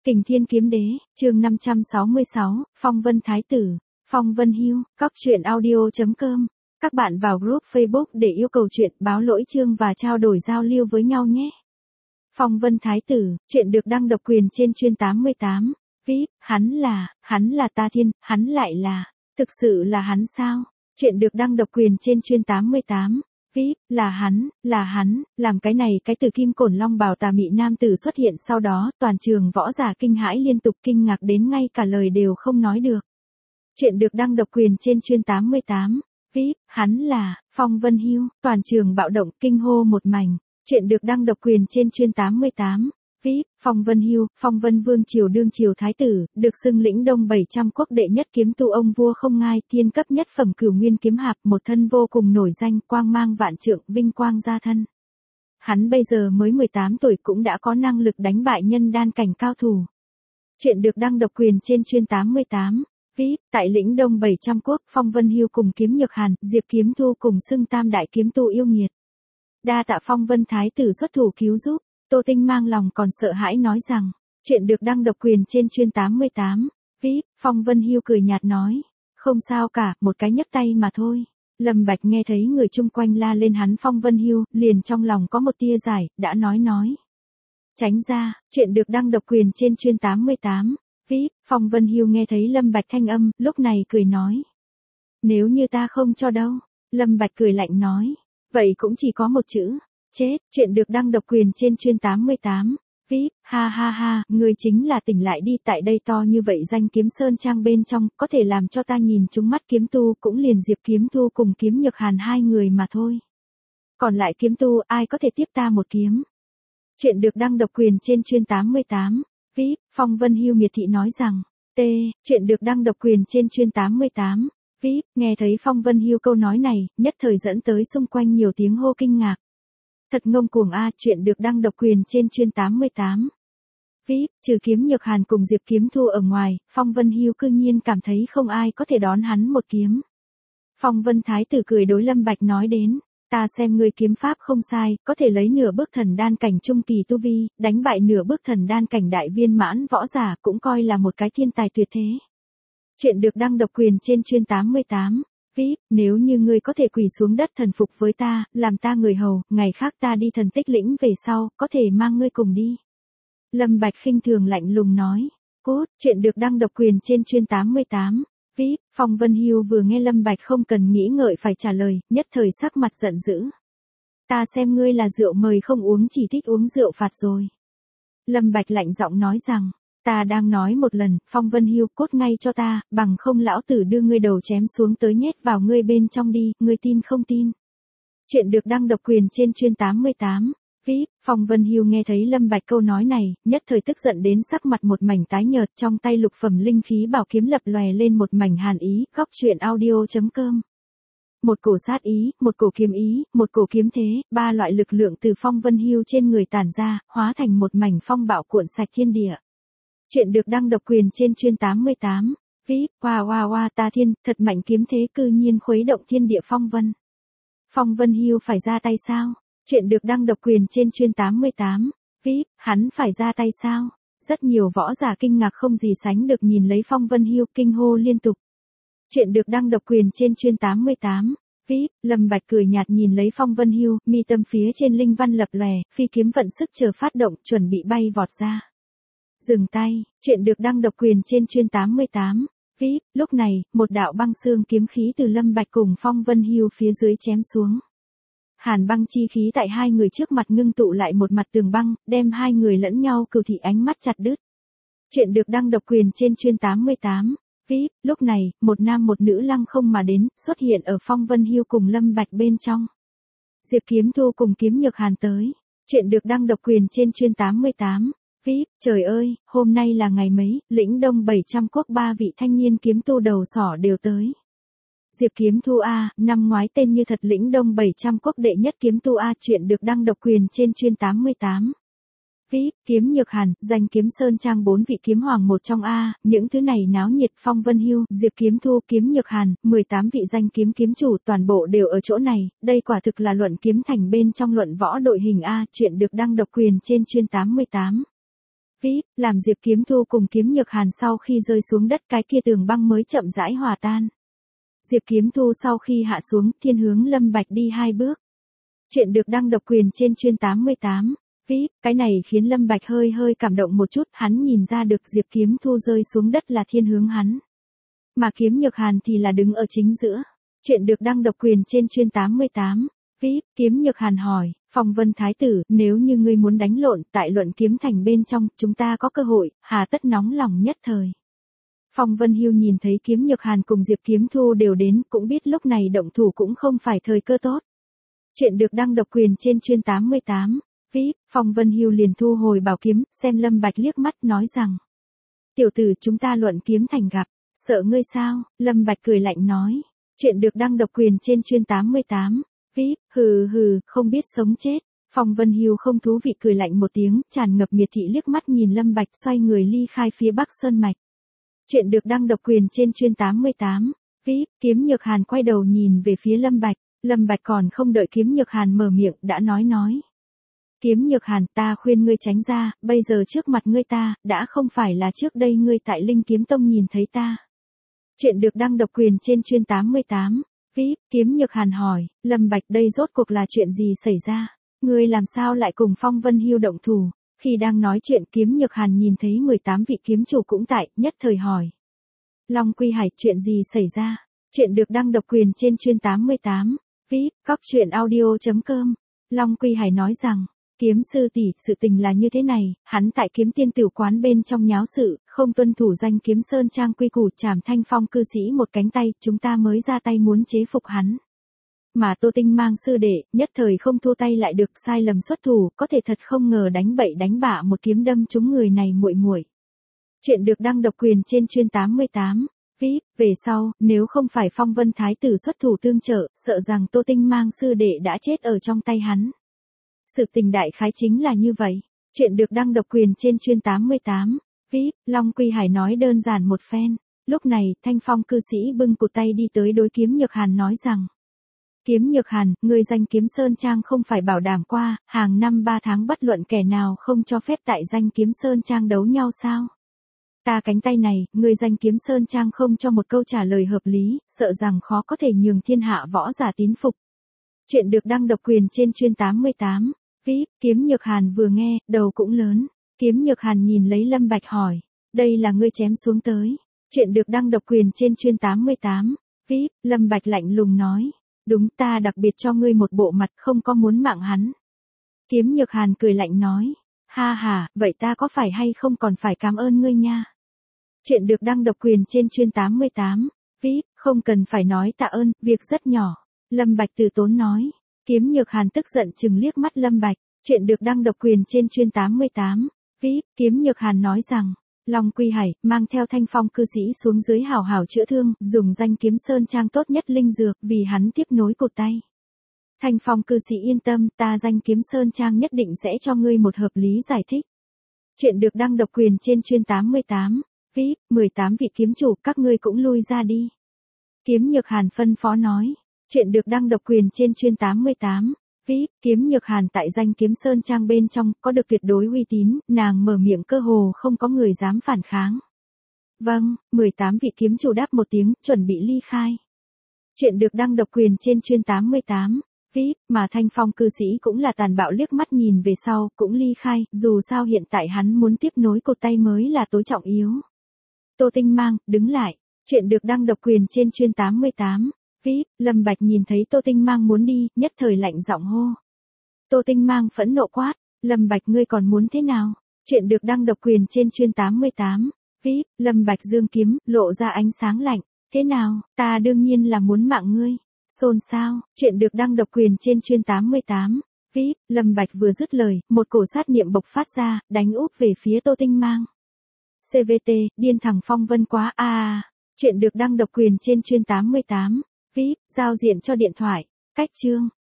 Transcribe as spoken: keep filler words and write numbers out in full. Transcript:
Kình Thiên Kiếm Đế, chương năm trăm sáu mươi sáu, Phong Vân Thái Tử, Phong Vân Hưu, cóc truyện audio.com. Các bạn vào group Facebook để yêu cầu chuyện, báo lỗi chương và trao đổi giao lưu với nhau nhé. Phong Vân Thái Tử, chuyện được đăng độc quyền trên chuyên tám mươi tám. vê i pê, hắn là, hắn là Ta Thiên, hắn lại là, thực sự là hắn sao? Chuyện được đăng độc quyền trên chuyên tám mươi tám. vê i pê, là hắn, là hắn, làm cái này cái từ kim cổn long bào tà mị nam tử xuất hiện sau đó, toàn trường võ giả kinh hãi liên tục kinh ngạc đến ngay cả lời đều không nói được. Chuyện được đăng độc quyền trên chuyên tám mươi tám. vê i pê, hắn là, Phong Vân Hưu, toàn trường bạo động kinh hô một mảnh. Chuyện được đăng độc quyền trên chuyên tám mươi tám. vê i pê, Phong Vân Hưu, Phong Vân Vương triều đương triều thái tử, được xưng lĩnh đông bảy trăm quốc đệ nhất kiếm tu ông vua không ngai, thiên cấp nhất phẩm cửu nguyên kiếm hạp, một thân vô cùng nổi danh, quang mang vạn trượng, vinh quang gia thân. Hắn bây giờ mới mười tám tuổi cũng đã có năng lực đánh bại nhân đan cảnh cao thủ. Chuyện được đăng độc quyền trên chuyên tám mươi tám. vê i pê, tại lĩnh đông bảy trăm quốc, Phong Vân Hưu cùng Kiếm Nhược Hàn, Diệp Kiếm Thu cùng xưng tam đại kiếm tu yêu nghiệt. Đa tạ Phong Vân Thái tử xuất thủ cứu giúp. Tô Tinh mang lòng còn sợ hãi nói rằng, chuyện được đăng độc quyền trên chuyên tám mươi tám. vê i pê, Phong Vân Hưu cười nhạt nói, không sao cả, một cái nhấc tay mà thôi. Lâm Bạch nghe thấy người chung quanh la lên hắn Phong Vân Hưu, liền trong lòng có một tia giải, đã nói nói. Tránh ra, chuyện được đăng độc quyền trên chuyên tám mươi tám. vê i pê, Phong Vân Hưu nghe thấy Lâm Bạch thanh âm, lúc này cười nói. Nếu như ta không cho đâu, Lâm Bạch cười lạnh nói, vậy cũng chỉ có một chữ. Chết, chuyện được đăng độc quyền trên chuyên tám mươi tám. vê i pê, ha ha ha, ngươi chính là tỉnh lại đi, tại đây to như vậy danh kiếm sơn trang bên trong, có thể làm cho ta nhìn trúng mắt kiếm tu cũng liền Diệp Kiếm Thu cùng Kiếm Nhược Hàn hai người mà thôi. Còn lại kiếm tu, ai có thể tiếp ta một kiếm? Chuyện được đăng độc quyền trên chuyên tám mươi tám. vê i pê, Phong Vân Hưu miệt thị nói rằng, T, chuyện được đăng độc quyền trên chuyên tám mươi tám. vê i pê, nghe thấy Phong Vân Hưu câu nói này, nhất thời dẫn tới xung quanh nhiều tiếng hô kinh ngạc. Thật ngông cuồng a, chuyện được đăng độc quyền trên chuyên tám mươi tám. vê i pê, trừ Kiếm Nhược Hàn cùng Diệp Kiếm Thu ở ngoài, Phong Vân Hưu cư nhiên cảm thấy không ai có thể đón hắn một kiếm. Phong Vân Thái tử cười đối Lâm Bạch nói đến, ta xem ngươi kiếm pháp không sai, có thể lấy nửa bước thần đan cảnh trung kỳ tu vi, đánh bại nửa bước thần đan cảnh đại viên mãn võ giả cũng coi là một cái thiên tài tuyệt thế. Chuyện được đăng độc quyền trên chuyên tám mươi tám. vê i pê, nếu như ngươi có thể quỳ xuống đất thần phục với ta, làm ta người hầu, ngày khác ta đi thần tích lĩnh về sau, có thể mang ngươi cùng đi. Lâm Bạch khinh thường lạnh lùng nói, cốt, chuyện được đăng độc quyền trên chuyên tám mươi tám. vê i pê, Phong Vân Hưu vừa nghe Lâm Bạch không cần nghĩ ngợi phải trả lời, nhất thời sắc mặt giận dữ. Ta xem ngươi là rượu mời không uống chỉ thích uống rượu phạt rồi. Lâm Bạch lạnh giọng nói rằng, ta đang nói một lần, Phong Vân Hưu, cốt ngay cho ta, bằng không lão tử đưa ngươi đầu chém xuống tới nhét vào ngươi bên trong đi, ngươi tin không tin. Chuyện được đăng độc quyền trên chuyên tám mươi tám. vê i pê, Phong Vân Hưu nghe thấy Lâm Bạch câu nói này, nhất thời tức giận đến sắc mặt một mảnh tái nhợt, trong tay lục phẩm linh khí bảo kiếm lập lòe lên một mảnh hàn ý, góc truyện audio.com. Một cổ sát ý, một cổ kiếm ý, một cổ kiếm thế, ba loại lực lượng từ Phong Vân Hưu trên người tản ra, hóa thành một mảnh phong bạo cuộn sạch thiên địa. Chuyện được đăng độc quyền trên chuyên tám mươi tám. vê i pê, wow wow wow, Ta Thiên, thật mạnh kiếm thế cư nhiên khuấy động thiên địa phong vân. Phong Vân Hưu phải ra tay sao? Chuyện được đăng độc quyền trên chuyên tám mươi tám. vê i pê, hắn phải ra tay sao? Rất nhiều võ giả kinh ngạc không gì sánh được nhìn lấy Phong Vân Hưu kinh hô liên tục. Chuyện được đăng độc quyền trên chuyên tám mươi tám. vê i pê, Lâm Bạch cười nhạt nhìn lấy Phong Vân Hưu, mi tâm phía trên linh văn lập lòe, phi kiếm vận sức chờ phát động, chuẩn bị bay vọt ra. Dừng tay, chuyện được đăng độc quyền trên chuyên tám mươi tám. vê i pê, lúc này, một đạo băng xương kiếm khí từ Lâm Bạch cùng Phong Vân Hưu phía dưới chém xuống. Hàn băng chi khí tại hai người trước mặt ngưng tụ lại một mặt tường băng, đem hai người lẫn nhau cừu thị ánh mắt chặt đứt. Chuyện được đăng độc quyền trên chuyên tám mươi tám. vê i pê, lúc này, một nam một nữ lăng không mà đến, xuất hiện ở Phong Vân Hưu cùng Lâm Bạch bên trong. Diệp Kiếm Thu cùng Kiếm Nhược Hàn tới. Chuyện được đăng độc quyền trên chuyên tám mươi tám. vê i pê, trời ơi, hôm nay là ngày mấy, lĩnh đông bảy trăm quốc ba vị thanh niên kiếm tu đầu sỏ đều tới. Diệp Kiếm Thu A, năm ngoái tên như thật lĩnh đông bảy trăm quốc đệ nhất kiếm tu A, chuyện được đăng độc quyền trên chuyên tám mươi tám. vê i pê, Kiếm Nhược Hàn, danh kiếm sơn trang bốn vị kiếm hoàng một trong A, những thứ này náo nhiệt. Phong Vân Hưu, Diệp Kiếm Thu, Kiếm Nhược Hàn, mười tám vị danh kiếm kiếm chủ toàn bộ đều ở chỗ này, đây quả thực là luận kiếm thành bên trong luận võ đội hình A, chuyện được đăng độc quyền trên chuyên tám mươi tám. vê vê i pê, làm Diệp Kiếm Thu cùng Kiếm Nhược Hàn sau khi rơi xuống đất cái kia tường băng mới chậm rãi hòa tan. Diệp Kiếm Thu sau khi hạ xuống, thiên hướng Lâm Bạch đi hai bước. Chuyện được đăng độc quyền trên chuyên tám mươi tám. vê i pê, cái này khiến Lâm Bạch hơi hơi cảm động một chút, hắn nhìn ra được Diệp Kiếm Thu rơi xuống đất là thiên hướng hắn. Mà Kiếm Nhược Hàn thì là đứng ở chính giữa. Chuyện được đăng độc quyền trên chuyên tám mươi tám. vê i pê, Kiếm Nhược Hàn hỏi, Phong Vân Thái tử, nếu như ngươi muốn đánh lộn tại luận kiếm thành bên trong, chúng ta có cơ hội, hà tất nóng lòng nhất thời. Phong Vân Hưu nhìn thấy Kiếm Nhược Hàn cùng Diệp Kiếm Thu đều đến, cũng biết lúc này động thủ cũng không phải thời cơ tốt. Chuyện được đăng độc quyền trên chuyên tám mươi tám. vê i pê, Phong Vân Hưu liền thu hồi bảo kiếm, xem Lâm Bạch liếc mắt nói rằng. Tiểu tử, chúng ta luận kiếm thành gặp, sợ ngươi sao? Lâm Bạch cười lạnh nói. Chuyện được đăng độc quyền trên chuyên tám mươi tám. vê i pê, hừ hừ, không biết sống chết. Phong Vân Hưu không thú vị cười lạnh một tiếng, tràn ngập miệt thị liếc mắt nhìn Lâm Bạch xoay người ly khai phía Bắc Sơn Mạch. Chuyện được đăng độc quyền trên chuyên tám mươi tám. vê i pê, Kiếm Nhược Hàn quay đầu nhìn về phía Lâm Bạch. Lâm Bạch còn không đợi Kiếm Nhược Hàn mở miệng đã nói nói. Kiếm Nhược Hàn, ta khuyên ngươi tránh ra, bây giờ trước mặt ngươi ta, đã không phải là trước đây ngươi tại Linh Kiếm Tông nhìn thấy ta. Chuyện được đăng độc quyền trên chuyên tám mươi tám. vê i pê, Kiếm Nhược Hàn hỏi, Lâm Bạch đây rốt cuộc là chuyện gì xảy ra? Ngươi làm sao lại cùng Phong Vân Hưu động thủ? Khi đang nói chuyện Kiếm Nhược Hàn nhìn thấy mười tám vị kiếm chủ cũng tại, nhất thời hỏi. Long Quy Hải, chuyện gì xảy ra? Chuyện được đăng độc quyền trên chuyên tám mươi tám. vê i pê, cóc truyện audio chấm com. Long Quy Hải nói rằng, Kiếm sư tỷ, sự tình là như thế này, hắn tại Kiếm Tiên tiểu quán bên trong nháo sự, không tuân thủ danh Kiếm Sơn Trang quy củ, chảm Thanh Phong cư sĩ một cánh tay, chúng ta mới ra tay muốn chế phục hắn. Mà Tô Tinh Mang sư đệ, nhất thời không thua tay lại được, sai lầm xuất thủ, có thể thật không ngờ đánh bậy đánh bạ một kiếm đâm trúng người này muội muội. Chuyện được đăng độc quyền trên chuyên tám mươi tám. vê i pê, về sau, nếu không phải Phong Vân Thái tử xuất thủ tương trợ, sợ rằng Tô Tinh Mang sư đệ đã chết ở trong tay hắn. Sự tình đại khái chính là như vậy. Chuyện được đăng độc quyền trên chuyên tám mươi tám. vê i pê, Long Quy Hải nói đơn giản một phen. Lúc này, Thanh Phong cư sĩ bưng cụt tay đi tới đối Kiếm Nhược Hàn nói rằng. Kiếm Nhược Hàn, người danh Kiếm Sơn Trang không phải bảo đảm qua, hàng năm ba tháng bất luận kẻ nào không cho phép tại danh Kiếm Sơn Trang đấu nhau sao? Ta cánh tay này, người danh Kiếm Sơn Trang không cho một câu trả lời hợp lý, sợ rằng khó có thể nhường thiên hạ võ giả tín phục. Chuyện được đăng độc quyền trên chuyên tám mươi tám. vê i pê, Kiếm Nhược Hàn vừa nghe, đầu cũng lớn. Kiếm Nhược Hàn nhìn lấy Lâm Bạch hỏi. Đây là ngươi chém xuống tới. Chuyện được đăng độc quyền trên chuyên tám mươi tám. vê i pê, Lâm Bạch lạnh lùng nói. Đúng, ta đặc biệt cho ngươi một bộ mặt, không có muốn mạng hắn. Kiếm Nhược Hàn cười lạnh nói. Ha ha, vậy ta có phải hay không còn phải cảm ơn ngươi nha. Chuyện được đăng độc quyền trên chuyên tám mươi tám. vê i pê, không cần phải nói tạ ơn, việc rất nhỏ. Lâm Bạch từ tốn nói. Kiếm Nhược Hàn tức giận chừng liếc mắt Lâm Bạch. Chuyện được đăng độc quyền trên chuyên tám mươi tám. vê i pê, Kiếm Nhược Hàn nói rằng. Long Quy Hải, mang theo Thanh Phong cư sĩ xuống dưới hảo hảo chữa thương, dùng danh Kiếm Sơn Trang tốt nhất linh dược, vì hắn tiếp nối cột tay. Thanh Phong cư sĩ yên tâm, ta danh Kiếm Sơn Trang nhất định sẽ cho ngươi một hợp lý giải thích. Chuyện được đăng độc quyền trên chuyên tám mươi tám. vê i pê, mười tám vị kiếm chủ, các ngươi cũng lui ra đi. Kiếm Nhược Hàn phân phó nói. Chuyện được đăng độc quyền trên chuyên tám mươi tám. vê i pê, Kiếm Nhược Hàn tại danh Kiếm Sơn Trang bên trong, có được tuyệt đối uy tín, nàng mở miệng cơ hồ không có người dám phản kháng. Vâng, mười tám vị kiếm chủ đáp một tiếng, chuẩn bị ly khai. Chuyện được đăng độc quyền trên chuyên tám mươi tám. vê i pê, mà Thanh Phong cư sĩ cũng là tàn bạo liếc mắt nhìn về sau, cũng ly khai, dù sao hiện tại hắn muốn tiếp nối cột tay mới là tối trọng yếu. Tô Tinh Mang, đứng lại. Chuyện được đăng độc quyền trên chuyên tám mươi tám. vê i pê, Lâm Bạch nhìn thấy Tô Tinh Mang muốn đi, nhất thời lạnh giọng hô. Tô Tinh Mang phẫn nộ quát, Lâm Bạch ngươi còn muốn thế nào? Chuyện được đăng độc quyền trên chuyên tám mươi tám. vê i pê, Lâm Bạch dương kiếm, lộ ra ánh sáng lạnh. Thế nào, ta đương nhiên là muốn mạng ngươi. Xôn xao, chuyện được đăng độc quyền trên chuyên tám mươi tám. vê i pê, Lâm Bạch vừa dứt lời, một cổ sát niệm bộc phát ra, đánh úp về phía Tô Tinh Mang. xê vê tê, điên thẳng Phong Vân quá a. À. Chuyện được đăng độc quyền trên chuyên tám mươi tám. vê i pê, giao diện cho điện thoại. Cách chương.